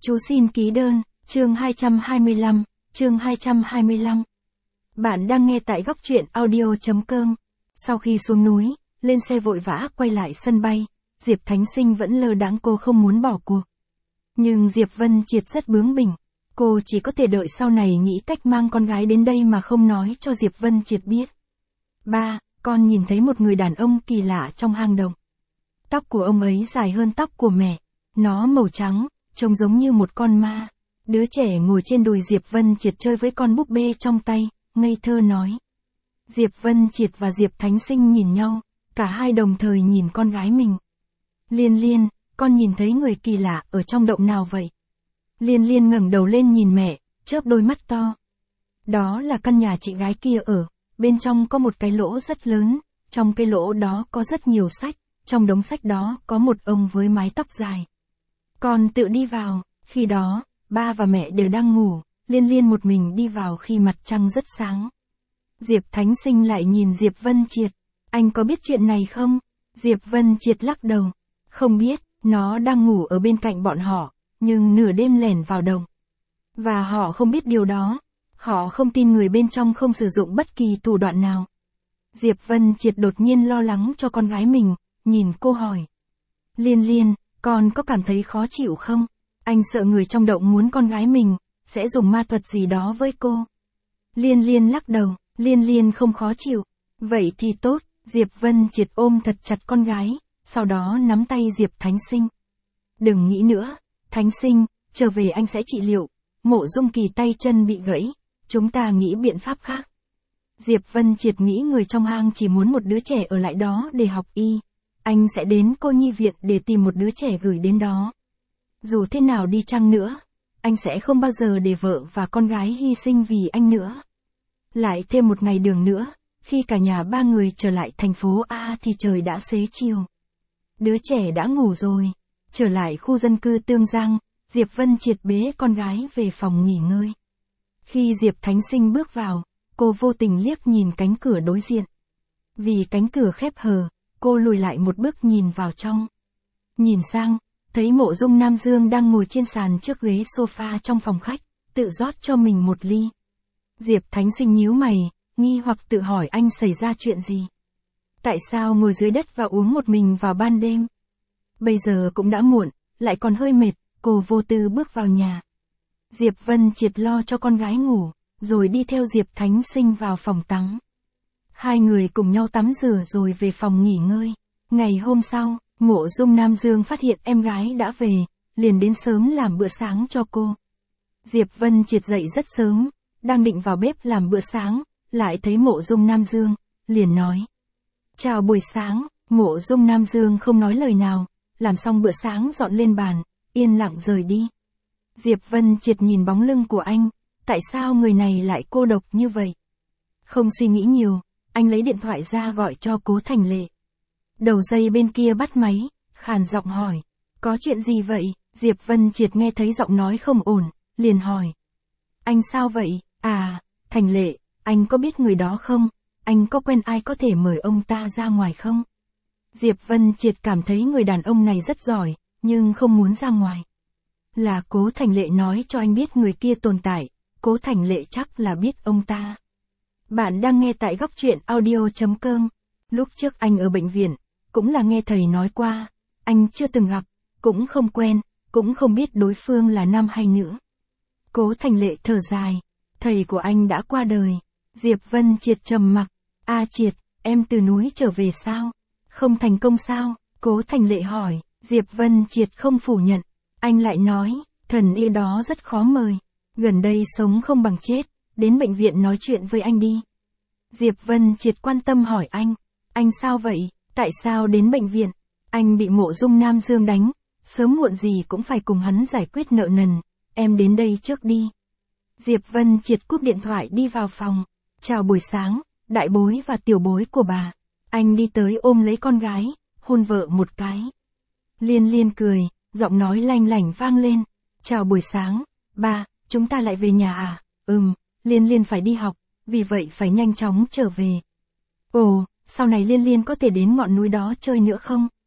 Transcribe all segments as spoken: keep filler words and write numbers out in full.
Chú xin ký đơn, chương hai trăm hai mươi lăm, chương hai trăm hai mươi lăm. Bạn đang nghe tại góc truyện audio.com. Sau khi xuống núi, lên xe vội vã quay lại sân bay, Diệp Thánh Sinh vẫn lơ đãng cô không muốn bỏ cuộc. Nhưng Diệp Vân Triệt rất bướng bỉnh, cô chỉ có thể đợi sau này nghĩ cách mang con gái đến đây mà không nói cho Diệp Vân Triệt biết. Ba, con nhìn thấy một người đàn ông kỳ lạ trong hang động. Tóc của ông ấy dài hơn tóc của mẹ, nó màu trắng, trông giống như một con ma. Đứa trẻ ngồi trên đùi Diệp Vân Triệt chơi với con búp bê trong tay, ngây thơ nói. Diệp Vân Triệt và Diệp Thánh Sinh nhìn nhau, cả hai đồng thời nhìn con gái mình. Liên Liên, con nhìn thấy người kỳ lạ ở trong động nào vậy? Liên Liên ngẩng đầu lên nhìn mẹ, chớp đôi mắt to. Đó là căn nhà chị gái kia ở, bên trong có một cái lỗ rất lớn, trong cái lỗ đó có rất nhiều sách, trong đống sách đó có một ông với mái tóc dài. Con tự đi vào, khi đó, ba và mẹ đều đang ngủ, Liên Liên một mình đi vào khi mặt trăng rất sáng. Diệp Thánh Sinh lại nhìn Diệp Vân Triệt, anh có biết chuyện này không? Diệp Vân Triệt lắc đầu, không biết, nó đang ngủ ở bên cạnh bọn họ, nhưng nửa đêm lẻn vào động. Và họ không biết điều đó, họ không tin người bên trong không sử dụng bất kỳ thủ đoạn nào. Diệp Vân Triệt đột nhiên lo lắng cho con gái mình, nhìn cô hỏi. Liên Liên, con có cảm thấy khó chịu không? Anh sợ người trong động muốn con gái mình, sẽ dùng ma thuật gì đó với cô. Liên Liên lắc đầu, Liên Liên không khó chịu. Vậy thì tốt, Diệp Vân Triệt ôm thật chặt con gái, sau đó nắm tay Diệp Thánh Sinh. Đừng nghĩ nữa, Thánh Sinh, trở về anh sẽ trị liệu. Mộ Dung Kỳ tay chân bị gãy, chúng ta nghĩ biện pháp khác. Diệp Vân Triệt nghĩ người trong hang chỉ muốn một đứa trẻ ở lại đó để học y. Anh sẽ đến cô nhi viện để tìm một đứa trẻ gửi đến đó. Dù thế nào đi chăng nữa, anh sẽ không bao giờ để vợ và con gái hy sinh vì anh nữa. Lại thêm một ngày đường nữa, khi cả nhà ba người trở lại thành phố A thì trời đã xế chiều. Đứa trẻ đã ngủ rồi. Trở lại khu dân cư Tương Giang, Diệp Vân Triệt bế con gái về phòng nghỉ ngơi. Khi Diệp Thánh Sinh bước vào, cô vô tình liếc nhìn cánh cửa đối diện. Vì cánh cửa khép hờ, cô lùi lại một bước nhìn vào trong. Nhìn sang, thấy Mộ Dung Nam Dương đang ngồi trên sàn trước ghế sofa trong phòng khách, tự rót cho mình một ly. Diệp Thánh Sinh nhíu mày, nghi hoặc tự hỏi anh xảy ra chuyện gì. Tại sao ngồi dưới đất và uống một mình vào ban đêm? Bây giờ cũng đã muộn, lại còn hơi mệt, cô vô tư bước vào nhà. Diệp Vân Triệt lo cho con gái ngủ, rồi đi theo Diệp Thánh Sinh vào phòng tắm. Hai người cùng nhau tắm rửa rồi về phòng nghỉ ngơi. Ngày hôm sau, Mộ Dung Nam Dương phát hiện em gái đã về, liền đến sớm làm bữa sáng cho cô. Diệp Vân Triệt dậy rất sớm, đang định vào bếp làm bữa sáng, lại thấy Mộ Dung Nam Dương, liền nói. Chào buổi sáng, Mộ Dung Nam Dương không nói lời nào, làm xong bữa sáng dọn lên bàn, yên lặng rời đi. Diệp Vân Triệt nhìn bóng lưng của anh, tại sao người này lại cô độc như vậy? Không suy nghĩ nhiều, anh lấy điện thoại ra gọi cho Cố Thành Lệ. Đầu dây bên kia bắt máy, khàn giọng hỏi, có chuyện gì vậy? Diệp Vân Triệt nghe thấy giọng nói không ổn, liền hỏi. Anh sao vậy? À, Thành Lệ, anh có biết người đó không? Anh có quen ai có thể mời ông ta ra ngoài không? Diệp Vân Triệt cảm thấy người đàn ông này rất giỏi, nhưng không muốn ra ngoài. Là Cố Thành Lệ nói cho anh biết người kia tồn tại, Cố Thành Lệ chắc là biết ông ta. Bạn đang nghe tại góc truyện audio.com. Lúc trước anh ở bệnh viện, cũng là nghe thầy nói qua, anh chưa từng gặp, cũng không quen, cũng không biết đối phương là nam hay nữ. Cố Thành Lệ thở dài, thầy của anh đã qua đời. Diệp Vân Triệt trầm mặc, A Triệt, em từ núi trở về sao? Không thành công sao? Cố Thành Lệ hỏi, Diệp Vân Triệt không phủ nhận. Anh lại nói, thần y đó rất khó mời. Gần đây sống không bằng chết, đến bệnh viện nói chuyện với anh đi. Diệp Vân Triệt quan tâm hỏi anh, anh sao vậy? Tại sao đến bệnh viện? Anh bị Mộ Dung Nam Dương đánh, sớm muộn gì cũng phải cùng hắn giải quyết nợ nần, em đến đây trước đi. Diệp Vân Triệt cúp điện thoại đi vào phòng. Chào buổi sáng, đại bối và tiểu bối của bà. Anh đi tới ôm lấy con gái, hôn vợ một cái. Liên Liên cười, giọng nói lanh lảnh vang lên. Chào buổi sáng, ba, chúng ta lại về nhà à? Ừm, Liên Liên phải đi học, vì vậy phải nhanh chóng trở về. Ồ, sau này Liên Liên có thể đến ngọn núi đó chơi nữa không?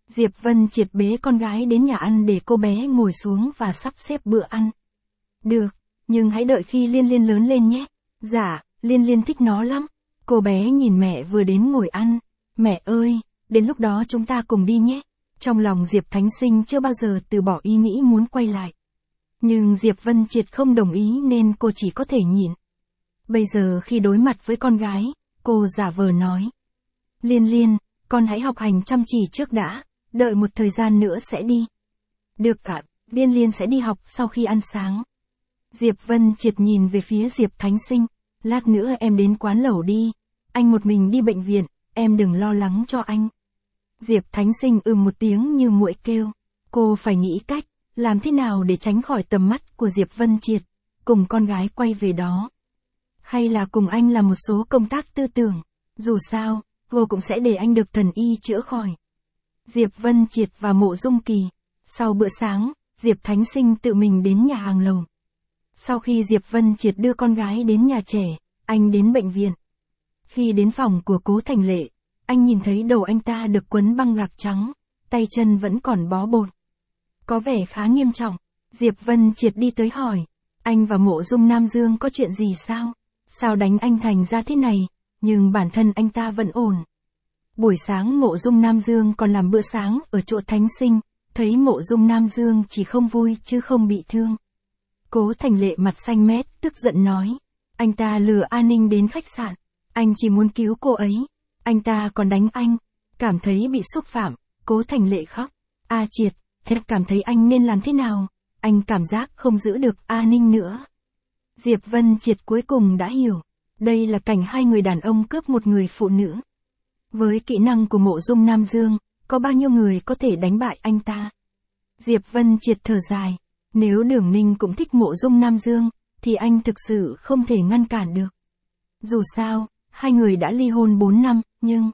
Diệp Vân Triệt bế con gái đến nhà ăn để cô bé ngồi xuống và sắp xếp bữa ăn. Được, nhưng hãy đợi khi Liên Liên lớn lên nhé. Dạ, Liên Liên thích nó lắm. Cô bé nhìn mẹ vừa đến ngồi ăn. Mẹ ơi, đến lúc đó chúng ta cùng đi nhé. Trong lòng Diệp Thánh Sinh chưa bao giờ từ bỏ ý nghĩ muốn quay lại. Nhưng Diệp Vân Triệt không đồng ý nên cô chỉ có thể nhịn. Bây giờ khi đối mặt với con gái, cô giả vờ nói. Liên Liên, con hãy học hành chăm chỉ trước đã, đợi một thời gian nữa sẽ đi. Được ạ, Liên Liên sẽ đi học sau khi ăn sáng. Diệp Vân Triệt nhìn về phía Diệp Thánh Sinh, lát nữa em đến quán lẩu đi, anh một mình đi bệnh viện, em đừng lo lắng cho anh. Diệp Thánh Sinh ừm một tiếng như muỗi kêu, cô phải nghĩ cách, làm thế nào để tránh khỏi tầm mắt của Diệp Vân Triệt, cùng con gái quay về đó. Hay là cùng anh làm một số công tác tư tưởng, dù sao, cô cũng sẽ để anh được thần y chữa khỏi. Diệp Vân Triệt và Mộ Dung Kỳ. Sau bữa sáng, Diệp Thánh Sinh tự mình đến nhà hàng lầu. Sau khi Diệp Vân Triệt đưa con gái đến nhà trẻ, anh đến bệnh viện. Khi đến phòng của Cố Thành Lệ, anh nhìn thấy đầu anh ta được quấn băng gạc trắng, tay chân vẫn còn bó bột. Có vẻ khá nghiêm trọng. Diệp Vân Triệt đi tới hỏi, anh và Mộ Dung Nam Dương có chuyện gì sao? Sao đánh anh thành ra thế này? Nhưng bản thân anh ta vẫn ổn. Buổi sáng Mộ Dung Nam Dương còn làm bữa sáng ở chỗ Thánh Sinh, thấy Mộ Dung Nam Dương chỉ không vui chứ không bị thương. Cố Thành Lệ mặt xanh mét, tức giận nói, anh ta lừa A Ninh đến khách sạn, anh chỉ muốn cứu cô ấy, anh ta còn đánh anh, cảm thấy bị xúc phạm. Cố Thành Lệ khóc, A Triệt, em cảm thấy anh nên làm thế nào? Anh cảm giác không giữ được A Ninh nữa. Diệp Vân Triệt cuối cùng đã hiểu, đây là cảnh hai người đàn ông cướp một người phụ nữ. Với kỹ năng của Mộ Dung Nam Dương, có bao nhiêu người có thể đánh bại anh ta? Diệp Vân Triệt thở dài, nếu Đường Ninh cũng thích Mộ Dung Nam Dương, thì anh thực sự không thể ngăn cản được. Dù sao, hai người đã ly hôn bốn năm, nhưng...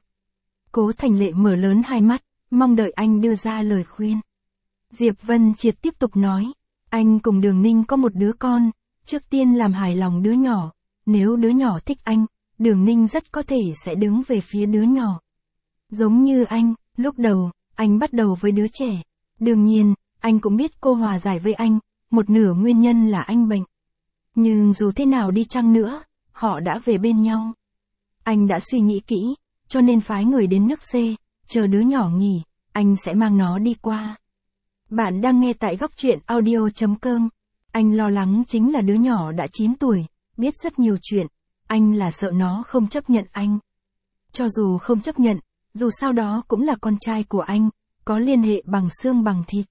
Cố Thành Lệ mở lớn hai mắt, mong đợi anh đưa ra lời khuyên. Diệp Vân Triệt tiếp tục nói, anh cùng Đường Ninh có một đứa con, trước tiên làm hài lòng đứa nhỏ, nếu đứa nhỏ thích anh, Đường Ninh rất có thể sẽ đứng về phía đứa nhỏ. Giống như anh, lúc đầu, anh bắt đầu với đứa trẻ. Đương nhiên, anh cũng biết cô hòa giải với anh, một nửa nguyên nhân là anh bệnh. Nhưng dù thế nào đi chăng nữa, họ đã về bên nhau. Anh đã suy nghĩ kỹ, cho nên phái người đến nước C, chờ đứa nhỏ nghỉ, anh sẽ mang nó đi qua. Bạn đang nghe tại góc truyện audio chấm com. Anh lo lắng chính là đứa nhỏ đã chín tuổi, biết rất nhiều chuyện. Anh là sợ nó không chấp nhận anh. Cho dù không chấp nhận, dù sao đó cũng là con trai của anh, có liên hệ bằng xương bằng thịt.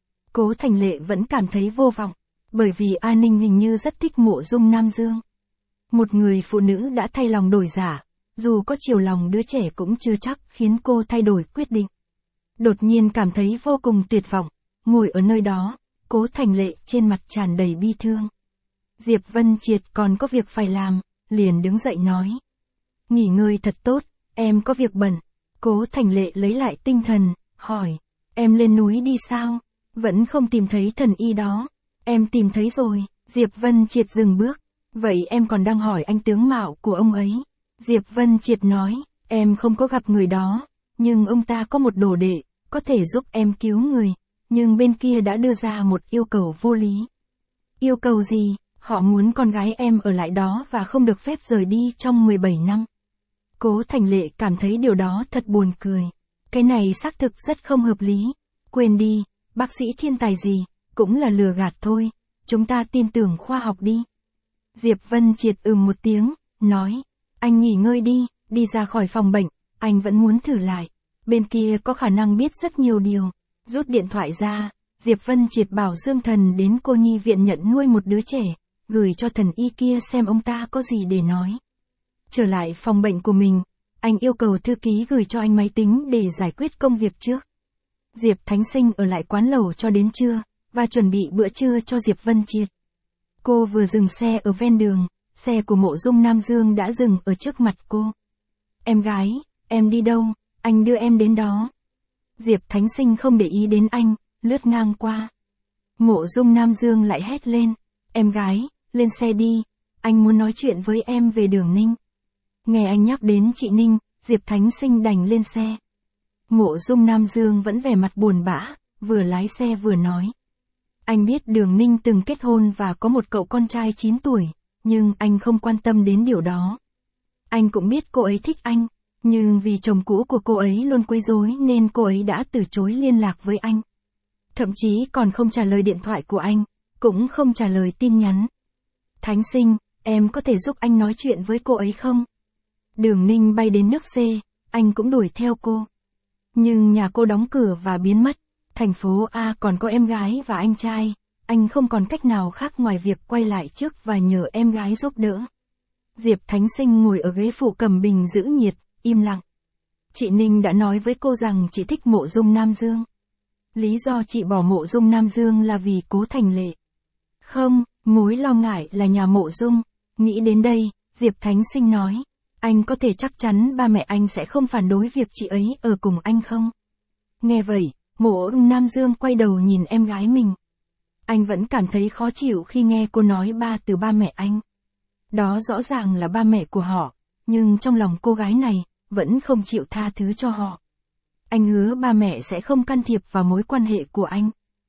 Cố Thành Lệ vẫn cảm thấy vô vọng, bởi vì A Ninh hình như rất thích Mộ Dung Nam Dương. Một người phụ nữ đã thay lòng đổi dạ, dù có chiều lòng đứa trẻ cũng chưa chắc khiến cô thay đổi quyết định. Đột nhiên cảm thấy vô cùng tuyệt vọng, ngồi ở nơi đó, Cố Thành Lệ trên mặt tràn đầy bi thương. Diệp Vân Triệt còn có việc phải làm, liền đứng dậy nói. Nghỉ ngơi thật tốt, em có việc bận. Cố Thành Lệ lấy lại tinh thần, hỏi, em lên núi đi sao? Vẫn không tìm thấy thần y đó. Em tìm thấy rồi. Diệp Vân Triệt dừng bước. Vậy em còn đang hỏi anh tướng mạo của ông ấy. Diệp Vân Triệt nói, em không có gặp người đó, nhưng ông ta có một đồ đệ, có thể giúp em cứu người, nhưng bên kia đã đưa ra một yêu cầu vô lý. Yêu cầu gì? Họ muốn con gái em ở lại đó và không được phép rời đi trong mười bảy năm. Cố Thành Lệ cảm thấy điều đó thật buồn cười. Cái này xác thực rất không hợp lý. Quên đi, bác sĩ thiên tài gì, cũng là lừa gạt thôi. Chúng ta tin tưởng khoa học đi. Diệp Vân Triệt ừm một tiếng, nói, anh nghỉ ngơi đi, đi ra khỏi phòng bệnh, anh vẫn muốn thử lại. Bên kia có khả năng biết rất nhiều điều. Rút điện thoại ra, Diệp Vân Triệt bảo Dương Thần đến cô nhi viện nhận nuôi một đứa trẻ, gửi cho thần y kia xem ông ta có gì để nói. Trở lại phòng bệnh của mình, anh yêu cầu thư ký gửi cho anh máy tính để giải quyết công việc trước. Diệp Thánh Sinh ở lại quán lẩu cho đến trưa, và chuẩn bị bữa trưa cho Diệp Vân Triệt. Cô vừa dừng xe ở ven đường, xe của Mộ Dung Nam Dương đã dừng ở trước mặt cô. Em gái, em đi đâu, anh đưa em đến đó. Diệp Thánh Sinh không để ý đến anh, lướt ngang qua. Mộ Dung Nam Dương lại hét lên, em gái, lên xe đi, anh muốn nói chuyện với em về Đường Ninh. Nghe anh nhắc đến chị Ninh, Diệp Thánh Sinh đành lên xe. Mộ Dung Nam Dương vẫn vẻ mặt buồn bã, vừa lái xe vừa nói. Anh biết Đường Ninh từng kết hôn và có một cậu con trai chín tuổi, nhưng anh không quan tâm đến điều đó. Anh cũng biết cô ấy thích anh, nhưng vì chồng cũ của cô ấy luôn quấy rối nên cô ấy đã từ chối liên lạc với anh. Thậm chí còn không trả lời điện thoại của anh, cũng không trả lời tin nhắn. Thánh Sinh, em có thể giúp anh nói chuyện với cô ấy không? Đường Ninh bay đến nước C, anh cũng đuổi theo cô. Nhưng nhà cô đóng cửa và biến mất, thành phố A còn có em gái và anh trai, anh không còn cách nào khác ngoài việc quay lại trước và nhờ em gái giúp đỡ. Diệp Thánh Sinh ngồi ở ghế phụ cầm bình giữ nhiệt, im lặng. Chị Ninh đã nói với cô rằng chị thích Mộ Dung Nam Dương. Lý do chị bỏ Mộ Dung Nam Dương là vì Cố Thành Lệ. Không, mối lo ngại là nhà Mộ Dung. Nghĩ đến đây, Diệp Thánh Sinh nói, anh có thể chắc chắn ba mẹ anh sẽ không phản đối việc chị ấy ở cùng anh không? Nghe vậy, Mộ Nam Dương quay đầu nhìn em gái mình. Anh vẫn cảm thấy khó chịu khi nghe cô nói ba từ ba mẹ anh. Đó rõ ràng là ba mẹ của họ, nhưng trong lòng cô gái này, vẫn không chịu tha thứ cho họ. Anh hứa ba mẹ sẽ không can thiệp vào mối quan hệ của anh.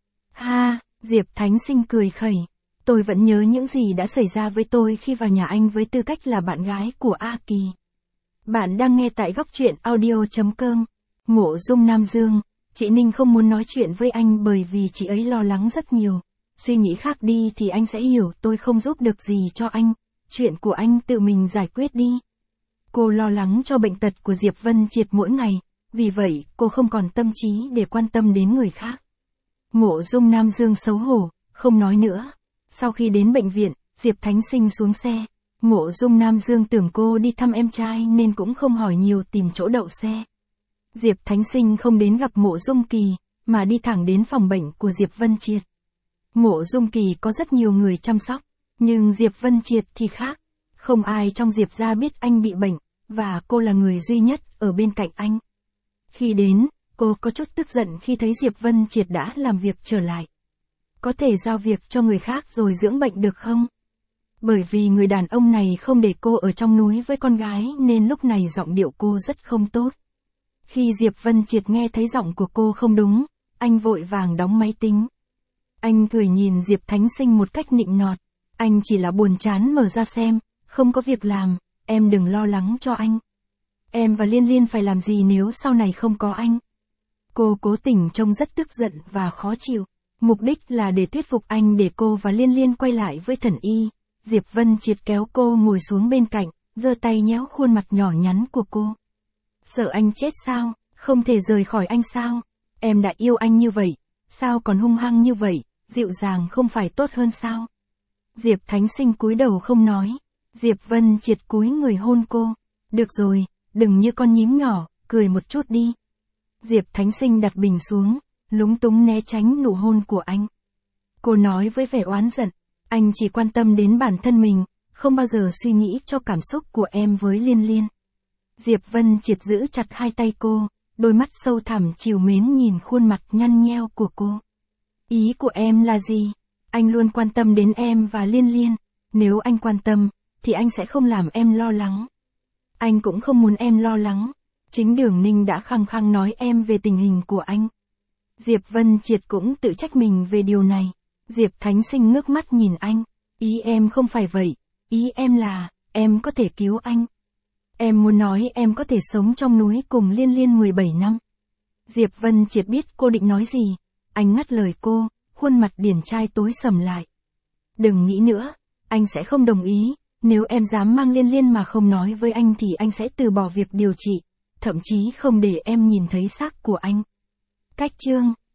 Ha, Diệp Thánh Sinh cười khẩy. Tôi vẫn nhớ những gì đã xảy ra với tôi khi vào nhà anh với tư cách là bạn gái của A Kỳ. Bạn đang nghe tại góc truyện audio chấm com. Mộ Dung Nam Dương, chị Ninh không muốn nói chuyện với anh bởi vì chị ấy lo lắng rất nhiều. Suy nghĩ khác đi thì anh sẽ hiểu tôi không giúp được gì cho anh. Chuyện của anh tự mình giải quyết đi. Cô lo lắng cho bệnh tật của Diệp Vân Triệt mỗi ngày, vì vậy cô không còn tâm trí để quan tâm đến người khác. Mộ Dung Nam Dương xấu hổ, không nói nữa. Sau khi đến bệnh viện, Diệp Thánh Sinh xuống xe. Mộ Dung Nam Dương tưởng cô đi thăm em trai nên cũng không hỏi nhiều tìm chỗ đậu xe. Diệp Thánh Sinh không đến gặp Mộ Dung Kỳ, mà đi thẳng đến phòng bệnh của Diệp Vân Triệt. Mộ Dung Kỳ có rất nhiều người chăm sóc, nhưng Diệp Vân Triệt thì khác. Không ai trong Diệp gia biết anh bị bệnh, và cô là người duy nhất ở bên cạnh anh. Khi đến, cô có chút tức giận khi thấy Diệp Vân Triệt đã làm việc trở lại. Có thể giao việc cho người khác rồi dưỡng bệnh được không? Bởi vì người đàn ông này không để cô ở trong núi với con gái nên lúc này giọng điệu cô rất không tốt. Khi Diệp Vân Triệt nghe thấy giọng của cô không đúng, anh vội vàng đóng máy tính. Anh cười nhìn Diệp Thánh Sinh một cách nịnh nọt. Anh chỉ là buồn chán mở ra xem, không có việc làm, em đừng lo lắng cho anh. Em và Liên Liên phải làm gì nếu sau này không có anh? Cô cố tình trông rất tức giận và khó chịu. Mục đích là để thuyết phục anh để cô và Liên Liên quay lại với Thần Y. Diệp Vân Triệt kéo cô ngồi xuống bên cạnh, giơ tay nhéo khuôn mặt nhỏ nhắn của cô. Sợ anh chết sao? Không thể rời khỏi anh sao? Em đã yêu anh như vậy, sao còn hung hăng như vậy, dịu dàng không phải tốt hơn sao? Diệp Thánh Sinh cúi đầu không nói. Diệp Vân Triệt cúi người hôn cô. Được rồi, đừng như con nhím nhỏ, cười một chút đi. Diệp Thánh Sinh đặt bình xuống, lúng túng né tránh nụ hôn của anh. Cô nói với vẻ oán giận, anh chỉ quan tâm đến bản thân mình, không bao giờ suy nghĩ cho cảm xúc của em với Liên Liên. Diệp Vân Triệt giữ chặt hai tay cô, đôi mắt sâu thẳm trìu mến nhìn khuôn mặt nhăn nheo của cô. Ý của em là gì? Anh luôn quan tâm đến em và Liên Liên. Nếu anh quan tâm, thì anh sẽ không làm em lo lắng. Anh cũng không muốn em lo lắng. Chính Đường Ninh đã khăng khăng nói em về tình hình của anh. Diệp Vân Triệt cũng tự trách mình về điều này. Diệp Thánh Sinh ngước mắt nhìn anh. Ý em không phải vậy. Ý em là, em có thể cứu anh. Em muốn nói em có thể sống trong núi cùng Liên Liên mười bảy năm. Diệp Vân Triệt biết cô định nói gì. Anh ngắt lời cô, khuôn mặt điển trai tối sầm lại. Đừng nghĩ nữa, anh sẽ không đồng ý. Nếu em dám mang Liên Liên mà không nói với anh thì anh sẽ từ bỏ việc điều trị, thậm chí không để em nhìn thấy xác của anh. Cách chương